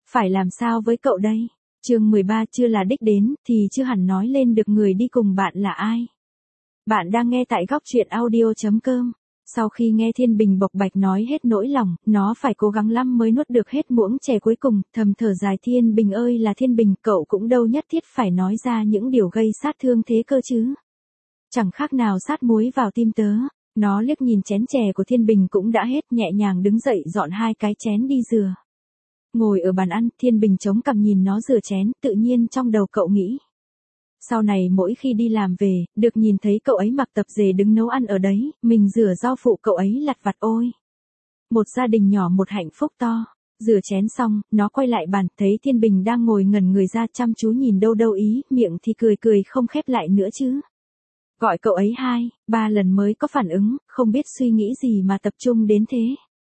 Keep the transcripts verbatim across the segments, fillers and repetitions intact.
Phải làm sao với cậu đây? Chương mười ba chưa là đích đến, thì chưa hẳn nói lên được người đi cùng bạn là ai. Bạn đang nghe tại góc truyện audio chấm com. Sau khi nghe Thiên Bình bộc bạch nói hết nỗi lòng, nó phải cố gắng lắm mới nuốt được hết muỗng chè cuối cùng, thầm thở dài Thiên Bình ơi là Thiên Bình, cậu cũng đâu nhất thiết phải nói ra những điều gây sát thương thế cơ chứ. Chẳng khác nào sát muối vào tim tớ. Nó liếc nhìn chén chè của Thiên Bình cũng đã hết, nhẹ nhàng đứng dậy dọn hai cái chén đi rửa. Ngồi ở bàn ăn, Thiên Bình chống cằm nhìn nó rửa chén, tự nhiên trong đầu cậu nghĩ. Sau này mỗi khi đi làm về, được nhìn thấy cậu ấy mặc tập dề đứng nấu ăn ở đấy, mình rửa rau phụ cậu ấy lặt vặt ôi. Một gia đình nhỏ một hạnh phúc to. Rửa chén xong, nó quay lại bàn, thấy Thiên Bình đang ngồi ngẩn người ra chăm chú nhìn đâu đâu ý, miệng thì cười cười không khép lại nữa chứ. Gọi cậu ấy hai, ba lần mới có phản ứng, không biết suy nghĩ gì mà tập trung đến thế.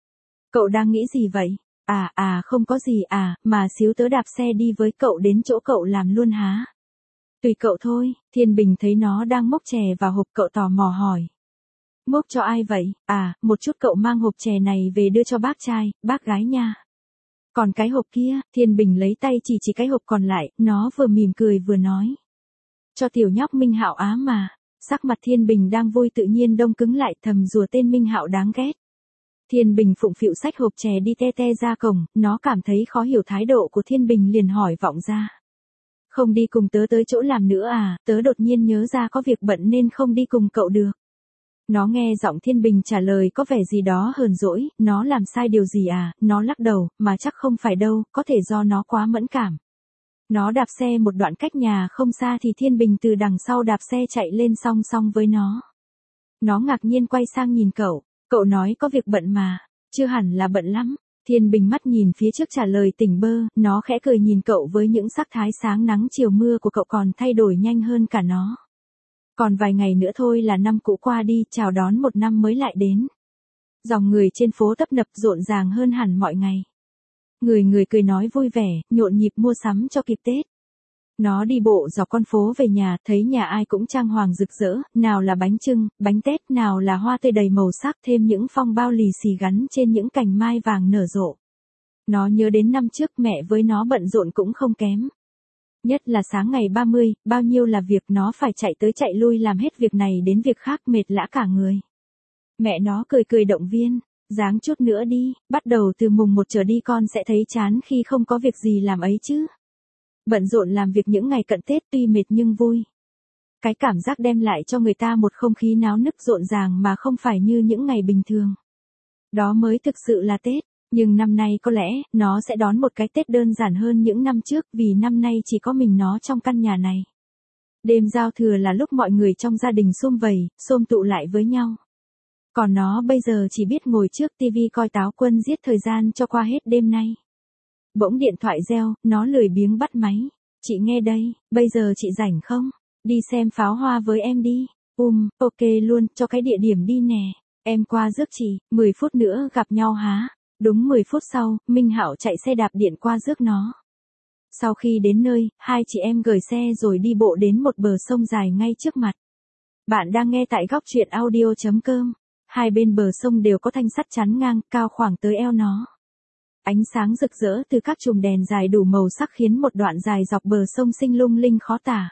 Cậu đang nghĩ gì vậy? À à không có gì à, mà xíu tớ đạp xe đi với cậu đến chỗ cậu làm luôn há. Tùy cậu thôi. Thiên Bình thấy nó đang múc chè vào hộp, cậu tò mò hỏi. Múc cho ai vậy? À, một chút cậu mang hộp chè này về đưa cho bác trai, bác gái nha. Còn cái hộp kia, Thiên Bình lấy tay chỉ chỉ cái hộp còn lại, nó vừa mỉm cười vừa nói. Cho tiểu nhóc Minh Hạo á mà. Sắc mặt Thiên Bình đang vui tự nhiên đông cứng lại, thầm rủa tên Minh Hạo đáng ghét. Thiên Bình phụng phịu xách hộp chè đi te te ra cổng, nó cảm thấy khó hiểu thái độ của Thiên Bình liền hỏi vọng ra. Không đi cùng tớ tới chỗ làm nữa à, tớ đột nhiên nhớ ra có việc bận nên không đi cùng cậu được. Nó nghe giọng Thiên Bình trả lời có vẻ gì đó hờn dỗi, nó làm sai điều gì à, nó lắc đầu, mà chắc không phải đâu, có thể do nó quá mẫn cảm. Nó đạp xe một đoạn cách nhà không xa thì Thiên Bình từ đằng sau đạp xe chạy lên song song với nó. Nó ngạc nhiên quay sang nhìn cậu, cậu nói có việc bận mà, chưa hẳn là bận lắm. Thiên Bình mắt nhìn phía trước trả lời tỉnh bơ, nó khẽ cười nhìn cậu với những sắc thái sáng nắng chiều mưa của cậu còn thay đổi nhanh hơn cả nó. Còn vài ngày nữa thôi là năm cũ qua đi, chào đón một năm mới lại đến. Dòng người trên phố tấp nập rộn ràng hơn hẳn mọi ngày. Người người cười nói vui vẻ, nhộn nhịp mua sắm cho kịp Tết. Nó đi bộ dọc con phố về nhà, thấy nhà ai cũng trang hoàng rực rỡ, nào là bánh chưng, bánh tét, nào là hoa tươi đầy màu sắc, thêm những phong bao lì xì gắn trên những cành mai vàng nở rộ. Nó nhớ đến năm trước mẹ với nó bận rộn cũng không kém. Nhất là sáng ngày ba mươi, bao nhiêu là việc nó phải chạy tới chạy lui làm hết việc này đến việc khác mệt lã cả người. Mẹ nó cười cười động viên. Ráng chút nữa đi, bắt đầu từ mùng một trở đi con sẽ thấy chán khi không có việc gì làm ấy chứ. Bận rộn làm việc những ngày cận Tết tuy mệt nhưng vui. Cái cảm giác đem lại cho người ta một không khí náo nức rộn ràng mà không phải như những ngày bình thường. Đó mới thực sự là Tết, nhưng năm nay có lẽ nó sẽ đón một cái Tết đơn giản hơn những năm trước vì năm nay chỉ có mình nó trong căn nhà này. Đêm giao thừa là lúc mọi người trong gia đình sum vầy, xôm tụ lại với nhau. Còn nó bây giờ chỉ biết ngồi trước tivi coi Táo Quân giết thời gian cho qua hết đêm nay. Bỗng điện thoại reo, nó lười biếng bắt máy. Chị nghe đây, bây giờ chị rảnh không? Đi xem pháo hoa với em đi. Um, ok luôn, cho cái địa điểm đi nè. Em qua rước chị, mười phút nữa gặp nhau há. Đúng mười phút sau, Minh Hạo chạy xe đạp điện qua rước nó. Sau khi đến nơi, hai chị em gửi xe rồi đi bộ đến một bờ sông dài ngay trước mặt. Bạn đang nghe tại góc truyện audio chấm com. Hai bên bờ sông đều có thanh sắt chắn ngang, cao khoảng tới eo nó. Ánh sáng rực rỡ từ các chùm đèn dài đủ màu sắc khiến một đoạn dài dọc bờ sông xinh lung linh khó tả.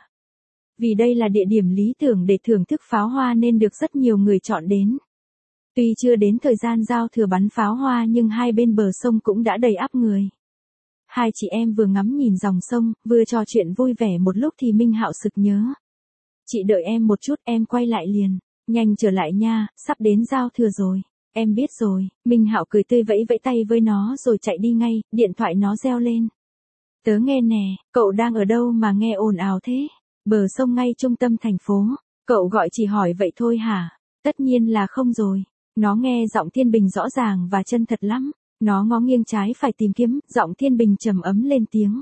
Vì đây là địa điểm lý tưởng để thưởng thức pháo hoa nên được rất nhiều người chọn đến. Tuy chưa đến thời gian giao thừa bắn pháo hoa nhưng hai bên bờ sông cũng đã đầy ắp người. Hai chị em vừa ngắm nhìn dòng sông, vừa trò chuyện vui vẻ một lúc thì Minh Hạo sực nhớ. Chị đợi em một chút, em quay lại liền. Nhanh trở lại nha, sắp đến giao thừa rồi. Em biết rồi. Minh Hạo cười tươi vẫy vẫy tay với nó rồi chạy đi ngay, điện thoại nó reo lên. Tớ nghe nè, cậu đang ở đâu mà nghe ồn ào thế? Bờ sông ngay trung tâm thành phố. Cậu gọi chỉ hỏi vậy thôi hả? Tất nhiên là không rồi. Nó nghe giọng Thiên Bình rõ ràng và chân thật lắm. Nó ngó nghiêng trái phải tìm kiếm, giọng Thiên Bình trầm ấm lên tiếng.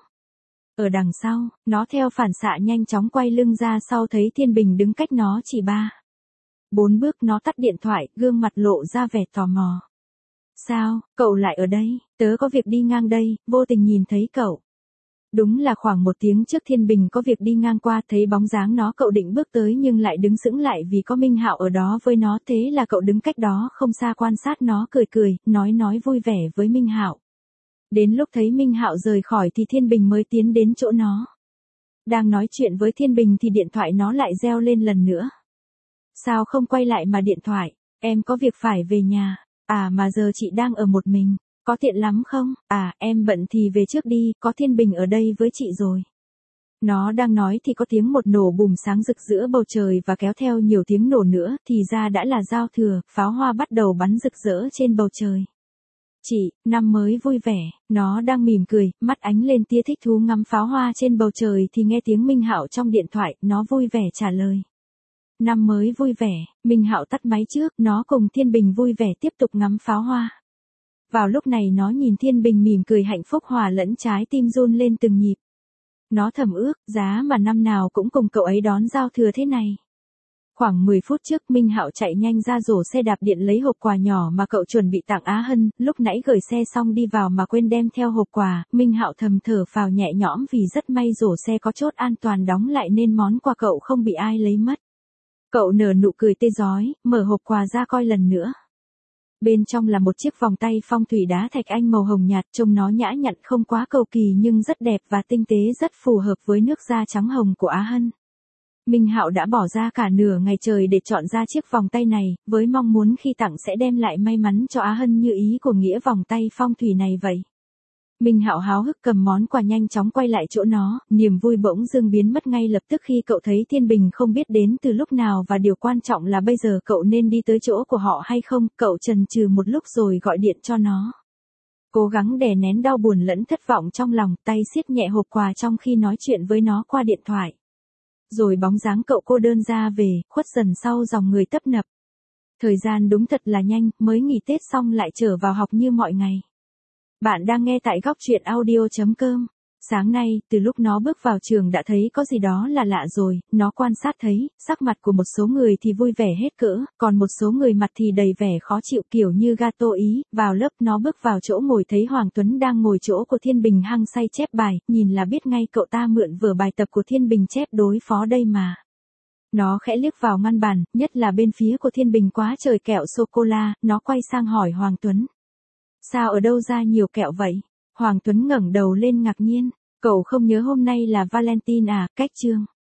Ở đằng sau, nó theo phản xạ nhanh chóng quay lưng ra sau thấy Thiên Bình đứng cách nó chỉ ba. Bốn bước nó tắt điện thoại, gương mặt lộ ra vẻ tò mò. Sao, cậu lại ở đây? Tớ có việc đi ngang đây, vô tình nhìn thấy cậu. Đúng là khoảng một tiếng trước Thiên Bình có việc đi ngang qua thấy bóng dáng nó cậu định bước tới nhưng lại đứng sững lại vì có Minh Hạo ở đó với nó thế là cậu đứng cách đó không xa quan sát nó cười cười, nói nói vui vẻ với Minh Hạo. Đến lúc thấy Minh Hạo rời khỏi thì Thiên Bình mới tiến đến chỗ nó. Đang nói chuyện với Thiên Bình thì điện thoại nó lại reo lên lần nữa. Sao không quay lại mà điện thoại, em có việc phải về nhà. À mà giờ chị đang ở một mình, có tiện lắm không? À em bận thì về trước đi, có Thiên Bình ở đây với chị rồi. Nó đang nói thì có tiếng một nổ bùm sáng rực giữa bầu trời và kéo theo nhiều tiếng nổ nữa, thì ra đã là giao thừa, pháo hoa bắt đầu bắn rực rỡ trên bầu trời. Chị, năm mới vui vẻ, nó đang mỉm cười, mắt ánh lên tia thích thú ngắm pháo hoa trên bầu trời thì nghe tiếng Minh Hạo trong điện thoại, nó vui vẻ trả lời. Năm mới vui vẻ, Minh Hạo tắt máy trước, nó cùng Thiên Bình vui vẻ tiếp tục ngắm pháo hoa. Vào lúc này nó nhìn Thiên Bình mỉm cười hạnh phúc hòa lẫn trái tim run lên từng nhịp. Nó thầm ước, giá mà năm nào cũng cùng cậu ấy đón giao thừa thế này. Khoảng mười phút trước Minh Hạo chạy nhanh ra rổ xe đạp điện lấy hộp quà nhỏ mà cậu chuẩn bị tặng Á Hân, lúc nãy gửi xe xong đi vào mà quên đem theo hộp quà, Minh Hạo thầm thở phào nhẹ nhõm vì rất may rổ xe có chốt an toàn đóng lại nên món quà cậu không bị ai lấy mất. Cậu nở nụ cười tươi rói, mở hộp quà ra coi lần nữa. Bên trong là một chiếc vòng tay phong thủy đá thạch anh màu hồng nhạt, trông nó nhã nhặn không quá cầu kỳ nhưng rất đẹp và tinh tế, rất phù hợp với nước da trắng hồng của Á Hân. Minh Hạo đã bỏ ra cả nửa ngày trời để chọn ra chiếc vòng tay này, với mong muốn khi tặng sẽ đem lại may mắn cho Á Hân như ý của nghĩa vòng tay phong thủy này vậy. Minh Hạo háo hức cầm món quà nhanh chóng quay lại chỗ nó, niềm vui bỗng dưng biến mất ngay lập tức khi cậu thấy Thiên Bình không biết đến từ lúc nào và điều quan trọng là bây giờ cậu nên đi tới chỗ của họ hay không, cậu chần chừ một lúc rồi gọi điện cho nó. Cố gắng đè nén đau buồn lẫn thất vọng trong lòng, tay siết nhẹ hộp quà trong khi nói chuyện với nó qua điện thoại. Rồi bóng dáng cậu cô đơn ra về, khuất dần sau dòng người tấp nập. Thời gian đúng thật là nhanh, mới nghỉ Tết xong lại trở vào học như mọi ngày. Bạn đang nghe tại góc truyện audio chấm com. Sáng nay, từ lúc nó bước vào trường đã thấy có gì đó là lạ rồi, nó quan sát thấy, sắc mặt của một số người thì vui vẻ hết cỡ, còn một số người mặt thì đầy vẻ khó chịu kiểu như gato ý. Vào lớp nó bước vào chỗ ngồi thấy Hoàng Tuấn đang ngồi chỗ của Thiên Bình hăng say chép bài, nhìn là biết ngay cậu ta mượn vở bài tập của Thiên Bình chép đối phó đây mà. Nó khẽ liếc vào ngăn bàn, nhất là bên phía của Thiên Bình quá trời kẹo sô-cô-la, nó quay sang hỏi Hoàng Tuấn. Sao ở đâu ra nhiều kẹo vậy? Hoàng Tuấn ngẩng đầu lên ngạc nhiên. Cậu không nhớ hôm nay là Valentine à, cách chương.